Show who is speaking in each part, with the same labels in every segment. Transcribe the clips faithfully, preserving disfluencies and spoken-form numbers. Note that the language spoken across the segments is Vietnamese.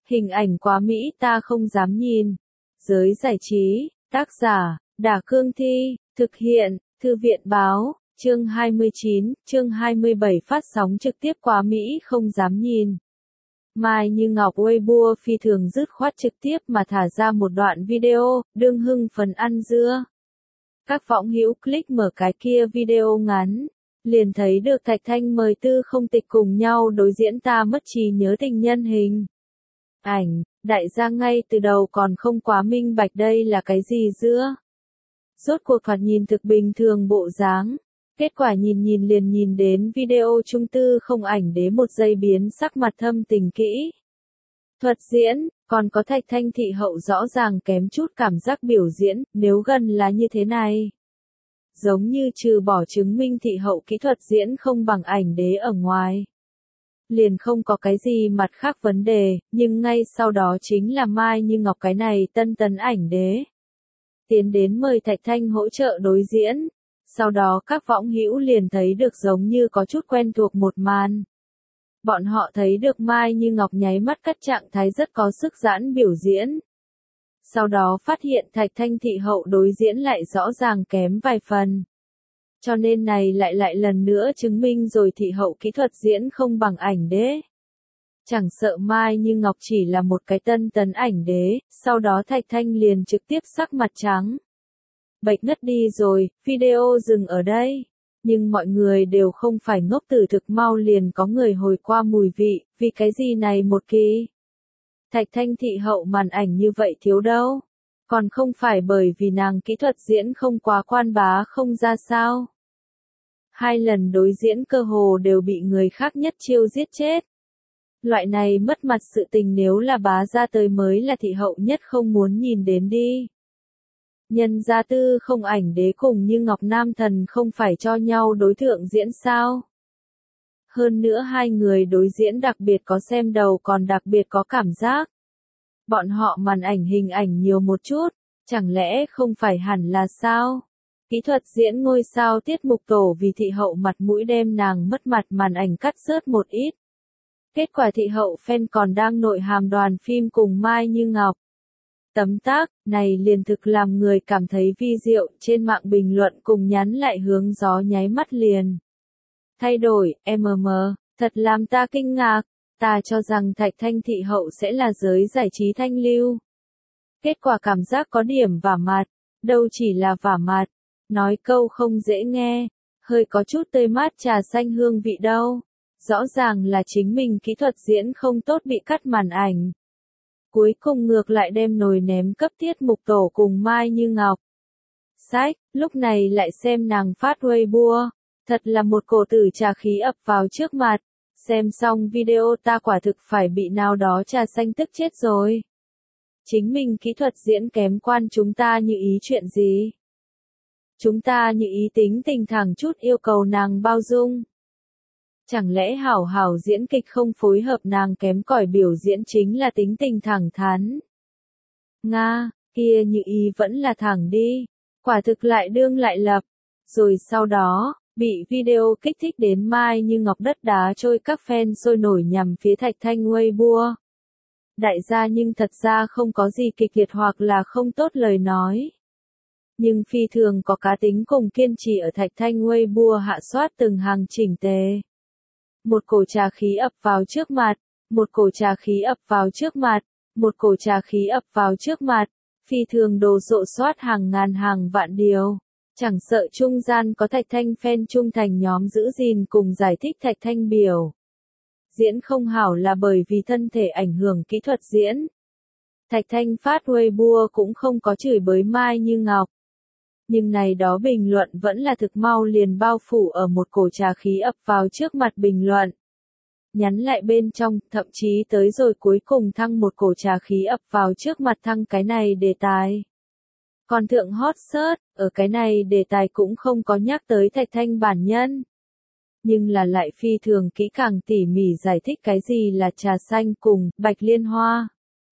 Speaker 1: Hình ảnh quá mỹ ta không dám nhìn. Giới giải trí, tác giả, Đả Cương Thi, thực hiện, Thư viện Báo, chương hai mươi chín, chương hai mươi bảy phát sóng trực tiếp quá mỹ không dám nhìn. Mai Như Ngọc Weibo phi thường dứt khoát trực tiếp mà thả ra một đoạn video, đương hưng phấn ăn dưa. Các võng hữu click mở cái kia video ngắn, liền thấy được Thạch Thanh mời Tư Không Tịch cùng nhau đối diễn Ta Mất Trí Nhớ Tình Nhân hình. Ảnh, đại gia ngay từ đầu còn không quá minh bạch đây là cái gì dưa. Rốt cuộc thoạt nhìn thực bình thường bộ dáng. Kết quả nhìn nhìn liền nhìn đến video trung Tư Không ảnh đế một giây biến sắc mặt thâm tình kỹ. Thuật diễn, còn có Thạch Thanh thị hậu rõ ràng kém chút cảm giác biểu diễn, nếu gần là như thế này. Giống như trừ bỏ chứng minh thị hậu kỹ thuật diễn không bằng ảnh đế ở ngoài. Liền không có cái gì mặt khác vấn đề, nhưng ngay sau đó chính là Mai Như Ngọc cái này tân tấn ảnh đế. Tiến đến mời Thạch Thanh hỗ trợ đối diễn. Sau đó các võng hữu liền thấy được giống như có chút quen thuộc một màn. Bọn họ thấy được Mai Như Ngọc nháy mắt cắt trạng thái rất có sức giãn biểu diễn. Sau đó phát hiện Thạch Thanh thị hậu đối diễn lại rõ ràng kém vài phần. Cho nên này lại lại lần nữa chứng minh rồi thị hậu kỹ thuật diễn không bằng ảnh đế. Chẳng sợ Mai Như Ngọc chỉ là một cái tân tấn ảnh đế, sau đó Thạch Thanh liền trực tiếp sắc mặt trắng. Bạch ngất đi rồi, video dừng ở đây. Nhưng mọi người đều không phải ngốc tử thực mau liền có người hồi qua mùi vị, vì cái gì này một kỳ. Thạch Thanh thị hậu màn ảnh như vậy thiếu đâu. Còn không phải bởi vì nàng kỹ thuật diễn không quá quan bá không ra sao. Hai lần đối diễn cơ hồ đều bị người khác nhất chiêu giết chết. Loại này mất mặt sự tình nếu là bá ra tới mới là thị hậu nhất không muốn nhìn đến đi. Nhân gia Tư Không ảnh đế cùng Như Ngọc Nam Thần không phải cho nhau đối thượng diễn sao. Hơn nữa hai người đối diễn đặc biệt có xem đầu còn đặc biệt có cảm giác. Bọn họ màn ảnh hình ảnh nhiều một chút, chẳng lẽ không phải hẳn là sao? Kỹ thuật diễn ngôi sao tiết mục tổ vì thị hậu mặt mũi đem nàng mất mặt màn ảnh cắt rớt một ít. Kết quả thị hậu fan còn đang nội hàm đoàn phim cùng Mai Như Ngọc. Tấm tác này liền thực làm người cảm thấy vi diệu, trên mạng bình luận cùng nhắn lại hướng gió nháy mắt liền. Thay đổi, mm, thật làm ta kinh ngạc, ta cho rằng Thạch Thanh thị hậu sẽ là giới giải trí thanh lưu. Kết quả cảm giác có điểm vả mặt, đâu chỉ là vả mặt, nói câu không dễ nghe, hơi có chút tươi mát trà xanh hương vị đâu. Rõ ràng là chính mình kỹ thuật diễn không tốt bị cắt màn ảnh. Cuối cùng ngược lại đem nồi ném cấp tiết mục tổ cùng Mai Như Ngọc. Sách, lúc này lại xem nàng phát Weibo, thật là một cổ tử trà khí ập vào trước mặt, xem xong video ta quả thực phải bị nào đó trà xanh tức chết rồi. Chính mình kỹ thuật diễn kém quan chúng ta như ý chuyện gì? Chúng ta như ý tính tình thẳng chút yêu cầu nàng bao dung. Chẳng lẽ hảo hảo diễn kịch không phối hợp nàng kém cỏi biểu diễn chính là tính tình thẳng thắn. Nga, kia như ý vẫn là thẳng đi, quả thực lại đương lại lập. Rồi sau đó, bị video kích thích đến Mai Như Ngọc đất đá trôi các fan sôi nổi nhằm phía Thạch Thanh Weibo. Đại gia nhưng thật ra không có gì kịch liệt hoặc là không tốt lời nói. Nhưng phi thường có cá tính cùng kiên trì ở Thạch Thanh Weibo hạ soát từng hàng chỉnh tề. Một cổ trà khí ập vào trước mặt, một cổ trà khí ập vào trước mặt, một cổ trà khí ập vào trước mặt, phi thường đồ sộ soát hàng ngàn hàng vạn điều. Chẳng sợ trung gian có Thạch Thanh fan trung thành nhóm giữ gìn cùng giải thích Thạch Thanh biểu. Diễn không hảo là bởi vì thân thể ảnh hưởng kỹ thuật diễn. Thạch Thanh phát Weibo cũng không có chửi bới Mai Như Ngọc. Nhưng này đó bình luận vẫn là thực mau liền bao phủ ở một cổ trà khí ập vào trước mặt bình luận. Nhắn lại bên trong, thậm chí tới rồi cuối cùng thăng một cổ trà khí ập vào trước mặt thăng cái này đề tài. Còn thượng hot search, ở cái này đề tài cũng không có nhắc tới Thạch Thanh bản nhân. Nhưng là lại phi thường kỹ càng tỉ mỉ giải thích cái gì là trà xanh cùng bạch liên hoa.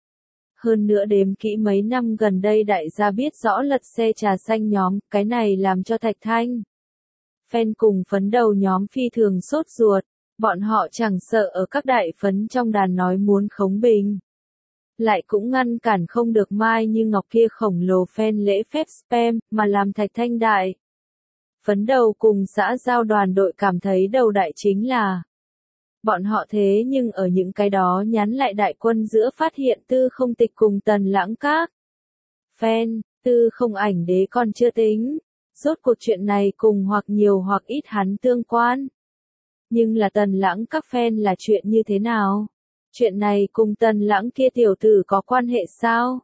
Speaker 1: Hơn nữa đếm kỹ mấy năm gần đây đại gia biết rõ lật xe trà xanh nhóm, cái này làm cho Thạch Thanh. Fan cùng phấn đầu nhóm phi thường sốt ruột, bọn họ chẳng sợ ở các đại phấn trong đàn nói muốn khống bình. lại cũng ngăn cản không được Mai Như Ngọc kia khổng lồ fan lễ phép spam, mà làm Thạch Thanh đại. Phấn đầu cùng xã giao đoàn đội cảm thấy đầu đại chính là bọn họ thế nhưng ở những cái đó nhắn lại đại quân giữa phát hiện Tư Không Tịch cùng Tần Lãng các fan, Tư Không Ảnh Đế còn chưa tính, rốt cuộc chuyện này cùng hoặc nhiều hoặc ít hắn tương quan. Nhưng là Tần Lãng các fan là chuyện như thế nào? Chuyện này cùng Tần Lãng kia tiểu tử có quan hệ sao?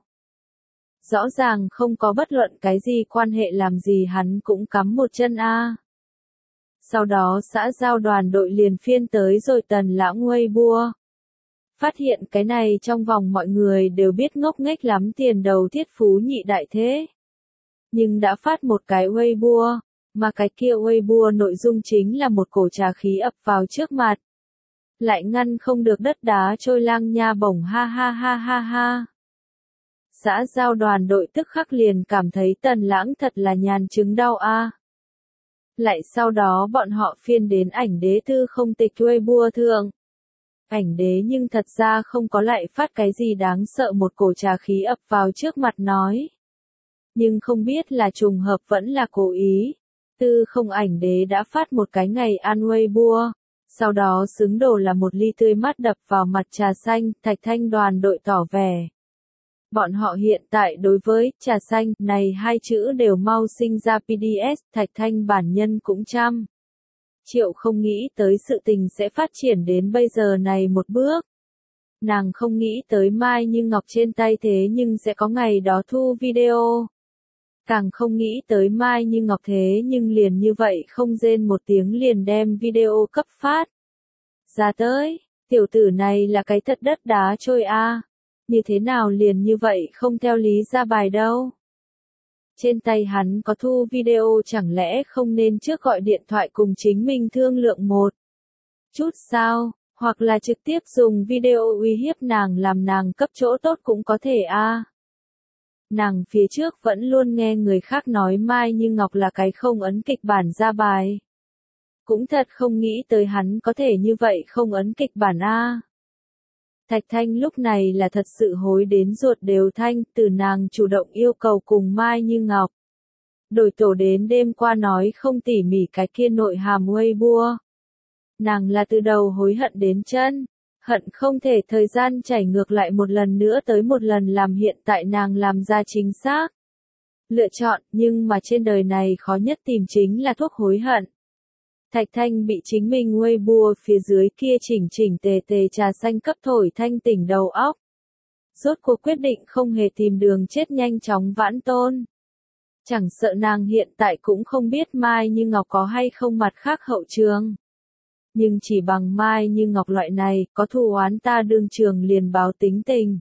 Speaker 1: Rõ ràng không có bất luận cái gì quan hệ, làm gì hắn cũng cắm một chân a. Sau đó xã giao đoàn đội liền phiên tới rồi Tần Lãng Weibo. Phát hiện cái này trong vòng mọi người đều biết ngốc nghếch lắm tiền đầu thiết phú nhị đại thế. Nhưng đã phát một cái Weibo, mà cái kia Weibo nội dung chính là một cổ trà khí ập vào trước mặt. Lại ngăn không được đất đá trôi lang nha bổng, ha ha ha ha ha. Xã giao đoàn đội tức khắc liền cảm thấy Tần Lãng thật là nhàn chứng đau a. Lại sau đó bọn họ phiên đến Ảnh Đế Tư Không Tịch Weibo thượng. Ảnh Đế nhưng thật ra không có lại phát cái gì đáng sợ, một cổ trà khí ập vào trước mặt nói. Nhưng không biết là trùng hợp vẫn là cố ý. Tư Không Ảnh Đế đã phát một cái ngày ăn Weibo. Sau đó xứng đồ là một ly tươi mát đập vào mặt trà xanh. Thạch Thanh đoàn đội tỏ vẻ. Bọn họ hiện tại đối với trà xanh này hai chữ đều mau sinh ra pê đê ét, Thạch Thanh bản nhân cũng trăm triệu không nghĩ tới sự tình sẽ phát triển đến bây giờ này một bước. Nàng không nghĩ tới Mai Như Ngọc trên tay thế nhưng sẽ có ngày đó thu video. Càng không nghĩ tới Mai Như Ngọc thế nhưng liền như vậy không rên một tiếng liền đem video cấp phát ra tới. Tiểu tử này là cái thật đất đá trôi a. Như thế nào liền như vậy không theo lý ra bài đâu. Trên tay hắn có thu video, chẳng lẽ không nên trước gọi điện thoại cùng chính mình thương lượng một chút sao, hoặc là trực tiếp dùng video uy hiếp nàng làm nàng cấp chỗ tốt cũng có thể a. À. Nàng phía trước vẫn luôn nghe người khác nói Mai Như Ngọc là cái không ấn kịch bản ra bài. Cũng thật không nghĩ tới hắn có thể như vậy không ấn kịch bản a. À. Thạch Thanh lúc này là thật sự hối đến ruột đều thanh, từ nàng chủ động yêu cầu cùng Mai Như Ngọc. Đổi tổ đến đêm qua nói không tỉ mỉ cái kia nội hàm Weibo. Nàng là từ đầu hối hận đến chân, hận không thể thời gian chảy ngược lại một lần nữa tới một lần làm hiện tại nàng làm ra chính xác lựa chọn, nhưng mà trên đời này khó nhất tìm chính là thuốc hối hận. Thạch Thanh bị chính mình Weibo phía dưới kia chỉnh chỉnh tề tề trà xanh cấp thổi thanh tỉnh đầu óc. Rốt cuộc quyết định không hề tìm đường chết, nhanh chóng vãn tôn. Chẳng sợ nàng hiện tại cũng không biết Mai Như Ngọc có hay không mặt khác hậu trường. Nhưng chỉ bằng Mai Như Ngọc loại này, có thù oán ta đương trường liền báo tính tình.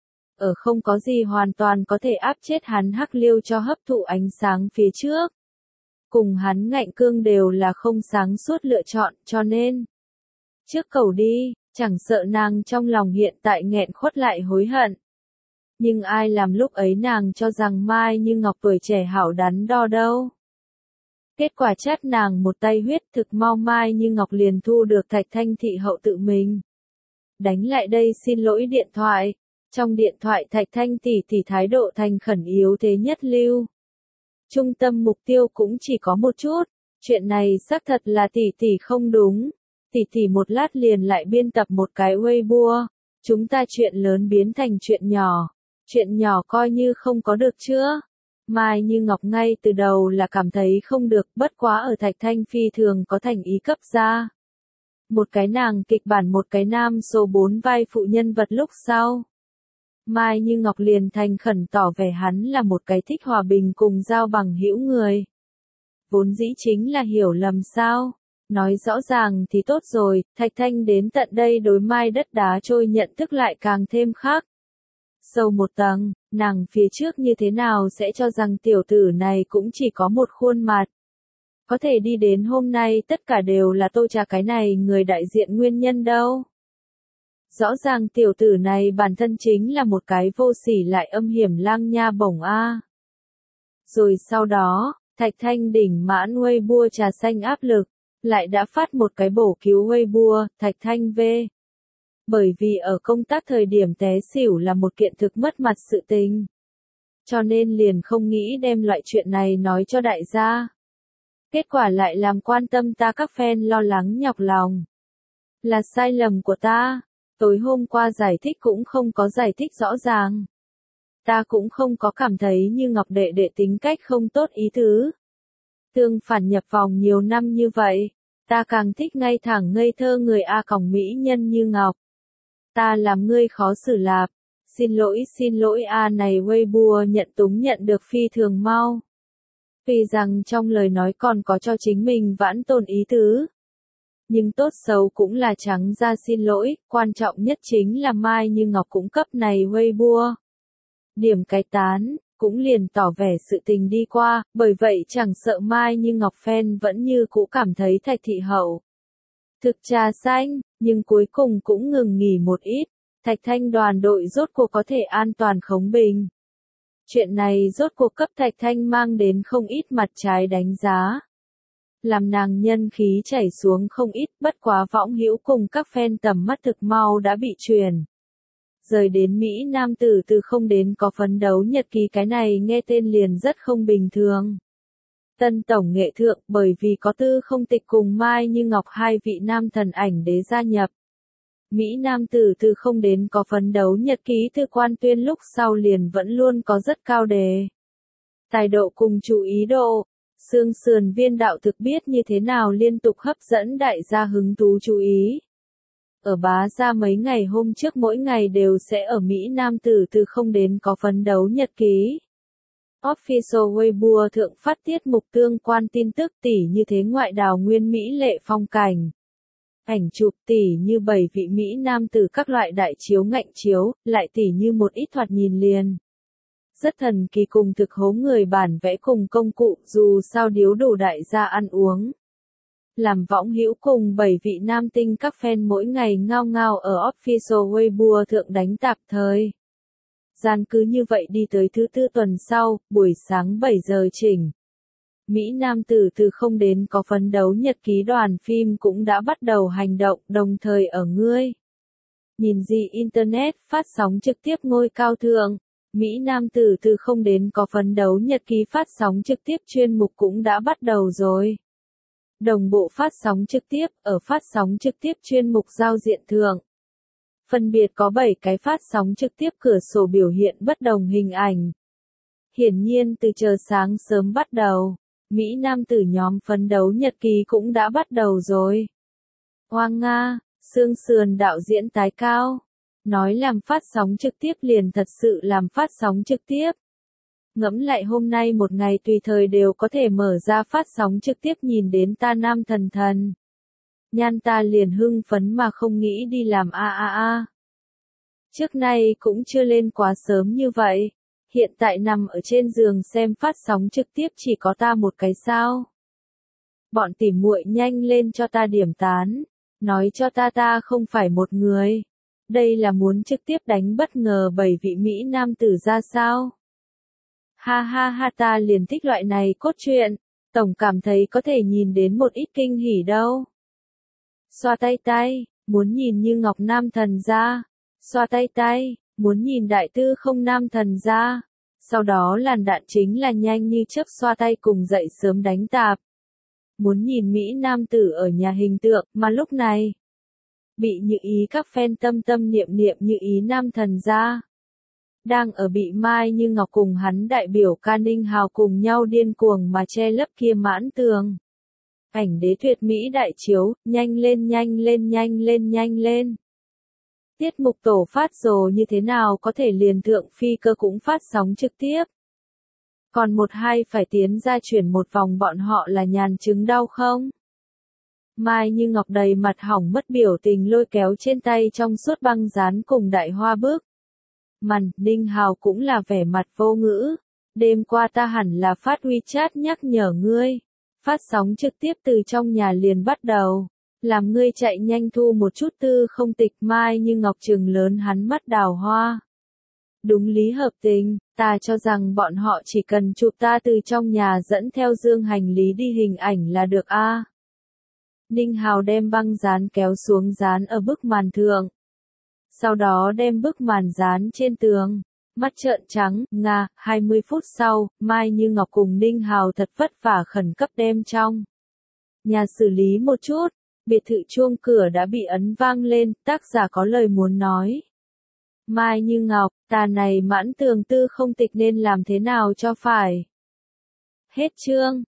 Speaker 1: Ở không có gì hoàn toàn có thể áp chết hắn hắc liêu cho hấp thụ ánh sáng phía trước. Cùng hắn ngạnh cương đều là không sáng suốt lựa chọn, cho nên trước cầu đi, chẳng sợ nàng trong lòng hiện tại nghẹn khuất lại hối hận. Nhưng ai làm lúc ấy nàng cho rằng Mai Như Ngọc tuổi trẻ hảo đắn đo đâu. Kết quả chát nàng một tay huyết, thực mau Mai Như Ngọc liền thu được Thạch Thanh thị hậu tự mình đánh lại đây xin lỗi điện thoại. Trong điện thoại Thạch Thanh tỷ tỷ thái độ thành khẩn yếu thế nhất lưu. Trung tâm mục tiêu cũng chỉ có một chút, chuyện này xác thật là tỷ tỷ không đúng. Tỷ tỷ một lát liền lại biên tập một cái Weibo, chúng ta chuyện lớn biến thành chuyện nhỏ, chuyện nhỏ coi như không có được chưa? Mai Như Ngọc ngay từ đầu là cảm thấy không được, bất quá ở Thạch Thanh phi thường có thành ý cấp ra. Một cái nàng kịch bản, một cái nam số bốn vai phụ nhân vật lúc sau. Mai Như Ngọc liền thành khẩn tỏ vẻ hắn là một cái thích hòa bình cùng giao bằng hữu người. Vốn dĩ chính là hiểu lầm sao. Nói rõ ràng thì tốt rồi, Thạch Thanh đến tận đây đối Mai đất đá trôi nhận thức lại càng thêm khác. Sâu một tầng, nàng phía trước như thế nào sẽ cho rằng tiểu tử này cũng chỉ có một khuôn mặt. Có thể đi đến hôm nay tất cả đều là tôi trà cái này người đại diện nguyên nhân đâu. Rõ ràng tiểu tử này bản thân chính là một cái vô sỉ lại âm hiểm lang nha bổng a. Rồi sau đó, Thạch Thanh đỉnh mãn Weibo trà xanh áp lực, lại đã phát một cái bổ cứu Weibo, Thạch Thanh V. Bởi vì ở công tác thời điểm té xỉu là một kiện thực mất mặt sự tình. Cho nên liền không nghĩ đem loại chuyện này nói cho đại gia. Kết quả lại làm quan tâm ta các fan lo lắng nhọc lòng. Là sai lầm của ta. Tối hôm qua giải thích cũng không có giải thích rõ ràng. Ta cũng không có cảm thấy như Ngọc đệ đệ tính cách không tốt ý tứ. Tương phản nhập vòng nhiều năm như vậy, ta càng thích ngay thẳng ngây thơ người A còng mỹ nhân như Ngọc. Ta làm ngươi khó xử lạp. Xin lỗi xin lỗi A này Weibo nhận túng nhận được phi thường mau. Vì rằng trong lời nói còn có cho chính mình vãn tồn ý tứ. Nhưng tốt xấu cũng là trắng ra xin lỗi, quan trọng nhất chính là Mai Như Ngọc cũng cấp này Weibo. Điểm cái tán, cũng liền tỏ vẻ sự tình đi qua, bởi vậy chẳng sợ Mai Như Ngọc fan vẫn như cũ cảm thấy Thạch Thị Hậu thực trà xanh, nhưng cuối cùng cũng ngừng nghỉ một ít. Thạch Thanh đoàn đội rốt cuộc có thể an toàn khống bình. Chuyện này rốt cuộc cấp Thạch Thanh mang đến không ít mặt trái đánh giá. Làm nàng nhân khí chảy xuống không ít, bất quá võng hữu cùng các fan tầm mắt thực mau đã bị truyền. Rời đến Mỹ nam tử từ không đến có phấn đấu nhật ký cái này nghe tên liền rất không bình thường. Tân tổng nghệ thượng bởi vì có Tư Không Tịch cùng Mai Như Ngọc hai vị nam thần ảnh đế gia nhập. Mỹ nam tử từ không đến có phấn đấu nhật ký từ quan tuyên lúc sau liền vẫn luôn có rất cao đề. Tài độ cùng chú ý độ, xương sườn viên đạo thực biết như thế nào liên tục hấp dẫn đại gia hứng thú chú ý. Ở bá ra mấy ngày hôm trước mỗi ngày đều sẽ ở Mỹ nam tử từ không đến có phấn đấu nhật ký. Official Weibo thượng phát tiết mục tương quan tin tức tỉ như thế ngoại đào nguyên Mỹ lệ phong cảnh. Ảnh chụp tỉ như bảy vị Mỹ nam tử các loại đại chiếu ngạnh chiếu, lại tỉ như một ít thoạt nhìn liền. Rất thần kỳ cùng thực hố người bản vẽ cùng công cụ dù sao điếu đủ đại gia ăn uống. Làm võng hữu cùng bảy vị nam tinh các fan mỗi ngày ngao ngao ở official Weibo thượng đánh tạp thời. Gian cứ như vậy đi tới thứ tư tuần sau, buổi sáng bảy giờ chỉnh. Mỹ nam tử từ không đến có phấn đấu nhật ký đoàn phim cũng đã bắt đầu hành động đồng thời ở ngươi. Nhìn gì Internet phát sóng trực tiếp ngôi cao thượng. Mỹ nam tử từ không đến có phấn đấu nhật ký phát sóng trực tiếp chuyên mục cũng đã bắt đầu rồi. Đồng bộ phát sóng trực tiếp ở phát sóng trực tiếp chuyên mục giao diện thượng. Phân biệt có bảy cái phát sóng trực tiếp cửa sổ biểu hiện bất đồng hình ảnh. Hiển nhiên từ chờ sáng sớm bắt đầu, Mỹ nam tử nhóm phấn đấu nhật ký cũng đã bắt đầu rồi. Hoang Nga, xương sườn đạo diễn tái cao. Nói làm phát sóng trực tiếp liền thật sự làm phát sóng trực tiếp. Ngẫm lại hôm nay một ngày tùy thời đều có thể mở ra phát sóng trực tiếp nhìn đến ta nam thần thần. Nhan ta liền hưng phấn mà không nghĩ đi làm a a a. Trước nay cũng chưa lên quá sớm như vậy. Hiện tại nằm ở trên giường xem phát sóng trực tiếp chỉ có ta một cái sao. Bọn tỉ muội nhanh lên cho ta điểm tán. Nói cho ta ta không phải một người. Đây là muốn trực tiếp đánh bất ngờ bảy vị Mỹ nam tử ra sao? Ha ha ha ta liền thích loại này cốt truyện. Tổng cảm thấy có thể nhìn đến một ít kinh hỉ đâu. Xoa tay tay, muốn nhìn như Ngọc nam thần ra. Xoa tay tay, muốn nhìn đại tư không nam thần ra. Sau đó làn đạn chính là nhanh như chớp xoa tay cùng dậy sớm đánh tạp. Muốn nhìn Mỹ nam tử ở nhà hình tượng, mà lúc này bị Như Ý các fan tâm tâm niệm niệm Như Ý nam thần ra. Đang ở bị Mai Như Ngọc cùng hắn đại biểu ca Ninh Hào cùng nhau điên cuồng mà che lấp kia mãn tường. Ảnh đế tuyệt Mỹ đại chiếu, nhanh lên nhanh lên nhanh lên nhanh lên. Tiết mục tổ phát rồ như thế nào có thể liền thượng phi cơ cũng phát sóng trực tiếp. Còn một hai phải tiến ra chuyển một vòng bọn họ là nhàn chứng đau không? Mai Như Ngọc đầy mặt hỏng mất biểu tình lôi kéo trên tay trong suốt băng dán cùng đại hoa bước. Màn, Ninh Hào cũng là vẻ mặt vô ngữ. Đêm qua ta hẳn là phát WeChat nhắc nhở ngươi. Phát sóng trực tiếp từ trong nhà liền bắt đầu. Làm ngươi chạy nhanh thu một chút Tư Không Tịch. Mai Như Ngọc trừng lớn hắn mắt đào hoa. Đúng lý hợp tình, ta cho rằng bọn họ chỉ cần chụp ta từ trong nhà dẫn theo dương hành lý đi hình ảnh là được a. Ninh Hào đem băng dán kéo xuống dán ở bức màn thượng. sau đó đem bức màn dán trên tường. Mắt trợn trắng, Nga, hai mươi phút sau, Mai Như Ngọc cùng Ninh Hào thật vất vả khẩn cấp đem trong nhà xử lý một chút. Biệt thự chuông cửa đã bị ấn vang lên, tác giả có lời muốn nói. Mai Như Ngọc, tà này Mãn Tường Tư không tịch nên làm thế nào cho phải. Hết chương.